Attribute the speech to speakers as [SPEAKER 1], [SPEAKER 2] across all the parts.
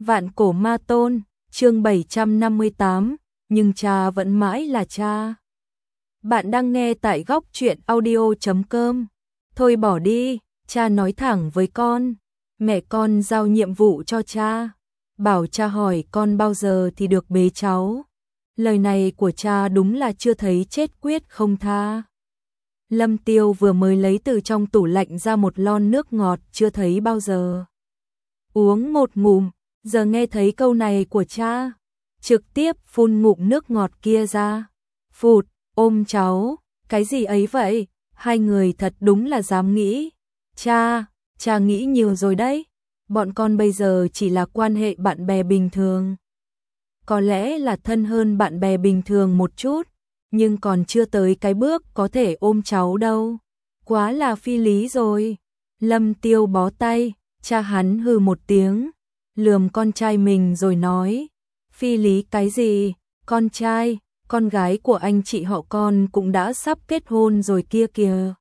[SPEAKER 1] Vạn cổ ma tôn, chương 758, nhưng cha vẫn mãi là cha. Bạn đang nghe tại góc truyện audio.com. Thôi bỏ đi, cha nói thẳng với con. Mẹ con giao nhiệm vụ cho cha. Bảo cha hỏi con bao giờ thì được bế cháu. Lời này của cha đúng là chưa thấy chết quyết không tha. Lâm Tiêu vừa mới lấy từ trong tủ lạnh ra một lon nước ngọt chưa thấy bao giờ. Uống một ngụm, giờ nghe thấy câu này của cha, trực tiếp phun ngụm nước ngọt kia ra. Phụt, ôm cháu, cái gì ấy vậy? Hai người thật đúng là dám nghĩ. Cha nghĩ nhiều rồi đấy. Bọn con bây giờ chỉ là quan hệ bạn bè bình thường. Có lẽ là thân hơn bạn bè bình thường một chút, nhưng còn chưa tới cái bước có thể ôm cháu đâu. Quá là phi lý rồi. Lâm Tiêu bó tay, cha hắn hừ một tiếng, lườm con trai mình rồi nói, phi lý cái gì, con trai, con gái của anh chị họ con cũng đã sắp kết hôn rồi kia kìa.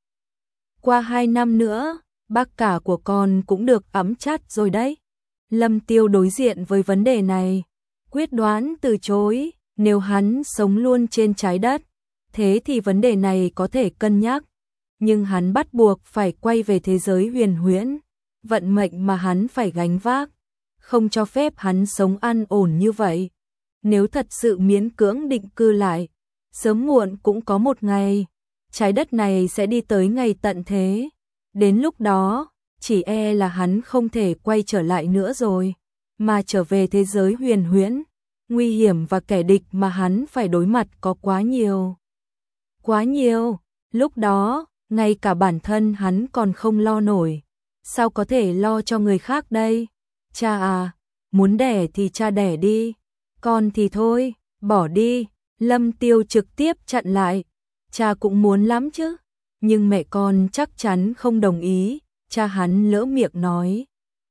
[SPEAKER 1] Qua 2 năm nữa, bác cả của con cũng được ẵm chắt rồi đấy. Lâm Tiêu đối diện với vấn đề này, quyết đoán từ chối, nếu hắn sống luôn trên trái đất, thế thì vấn đề này có thể cân nhắc, nhưng hắn bắt buộc phải quay về thế giới huyền huyễn, vận mệnh mà hắn phải gánh vác, không cho phép hắn sống an ổn như vậy. Nếu thật sự miễn cưỡng định cư lại, sớm muộn cũng có một ngày, trái đất này sẽ đi tới ngày tận thế. Đến lúc đó, chỉ e là hắn không thể quay trở lại nữa rồi, mà trở về thế giới huyền huyễn, nguy hiểm và kẻ địch mà hắn phải đối mặt có quá nhiều. Quá nhiều, lúc đó, ngay cả bản thân hắn còn không lo nổi, sao có thể lo cho người khác đây? Cha à, muốn đẻ thì cha đẻ đi, con thì thôi, bỏ đi. Lâm Tiêu trực tiếp chặn lại, cha cũng muốn lắm chứ, nhưng mẹ con chắc chắn không đồng ý, cha hắn lỡ miệng nói.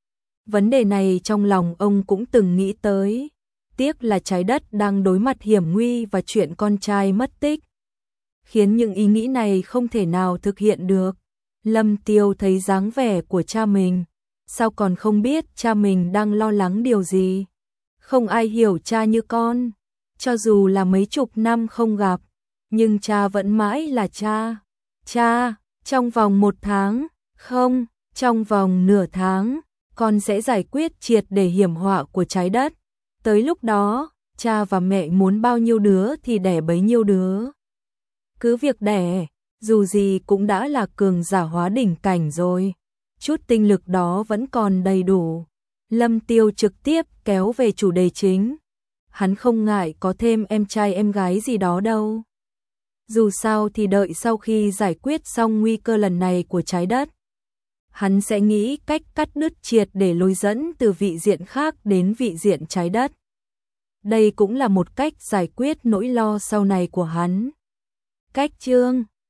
[SPEAKER 1] Vấn đề này trong lòng ông cũng từng nghĩ tới, tiếc là trái đất đang đối mặt hiểm nguy và chuyện con trai mất tích, khiến những ý nghĩ này không thể nào thực hiện được. Lâm Tiêu thấy dáng vẻ của cha mình, sao còn không biết cha mình đang lo lắng điều gì. Không ai hiểu cha như con, cho dù là mấy chục năm không gặp, nhưng cha vẫn mãi là cha. Cha, trong vòng 1 tháng, không, trong vòng nửa tháng, con sẽ giải quyết triệt để hiểm họa của trái đất. Tới lúc đó, cha và mẹ muốn bao nhiêu đứa thì đẻ bấy nhiêu đứa. Cứ việc đẻ, dù gì cũng đã là cường giả hóa đỉnh cảnh rồi. Chút tinh lực đó vẫn còn đầy đủ. Lâm Tiêu trực tiếp kéo về chủ đề chính. Hắn không ngại có thêm em trai em gái gì đó đâu. Dù sao thì đợi sau khi giải quyết xong nguy cơ lần này của trái đất, hắn sẽ nghĩ cách cắt đứt triệt để lối dẫn từ vị diện khác đến vị diện trái đất. Đây cũng là một cách giải quyết nỗi lo sau này của hắn. Cách chương